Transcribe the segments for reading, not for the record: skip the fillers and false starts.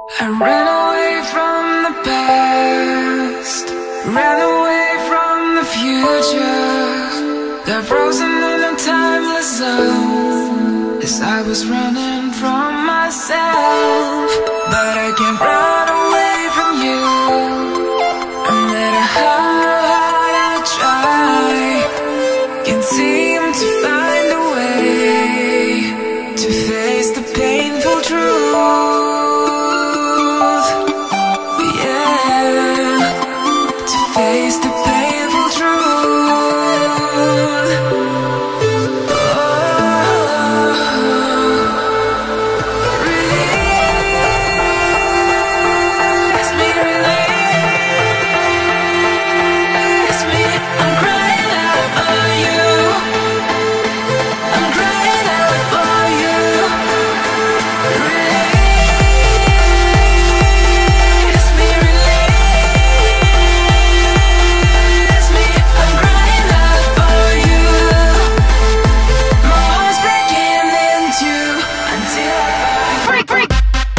I ran away from the past, ran away from the future, got frozen in a timeless zone as I was running from myself. But I can't run away from you, no matter how hard I try. Can't seem to find a way to face the painful truth. Face the painful truth. Release me, release me. I'm crying out for you. I'm crying out for you. Release me, release me. I'm crying out for you. My heart's breaking into until I find break.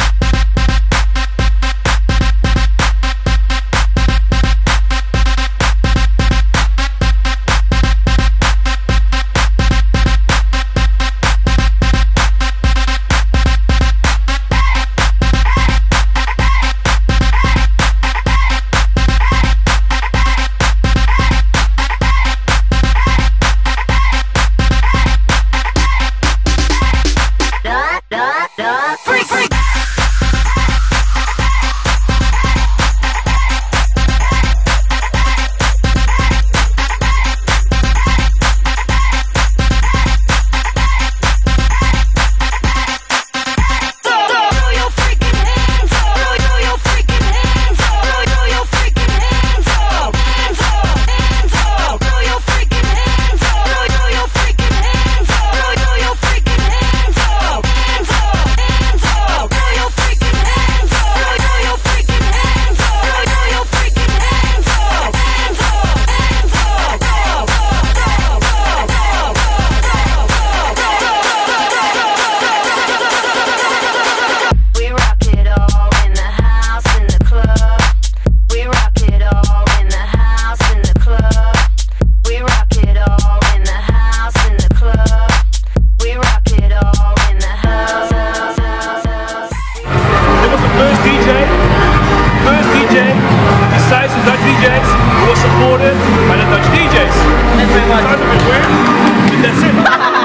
First DJ besides the Dutch DJs who was supported by the Dutch DJs. Sounds a bit weird, but that's it.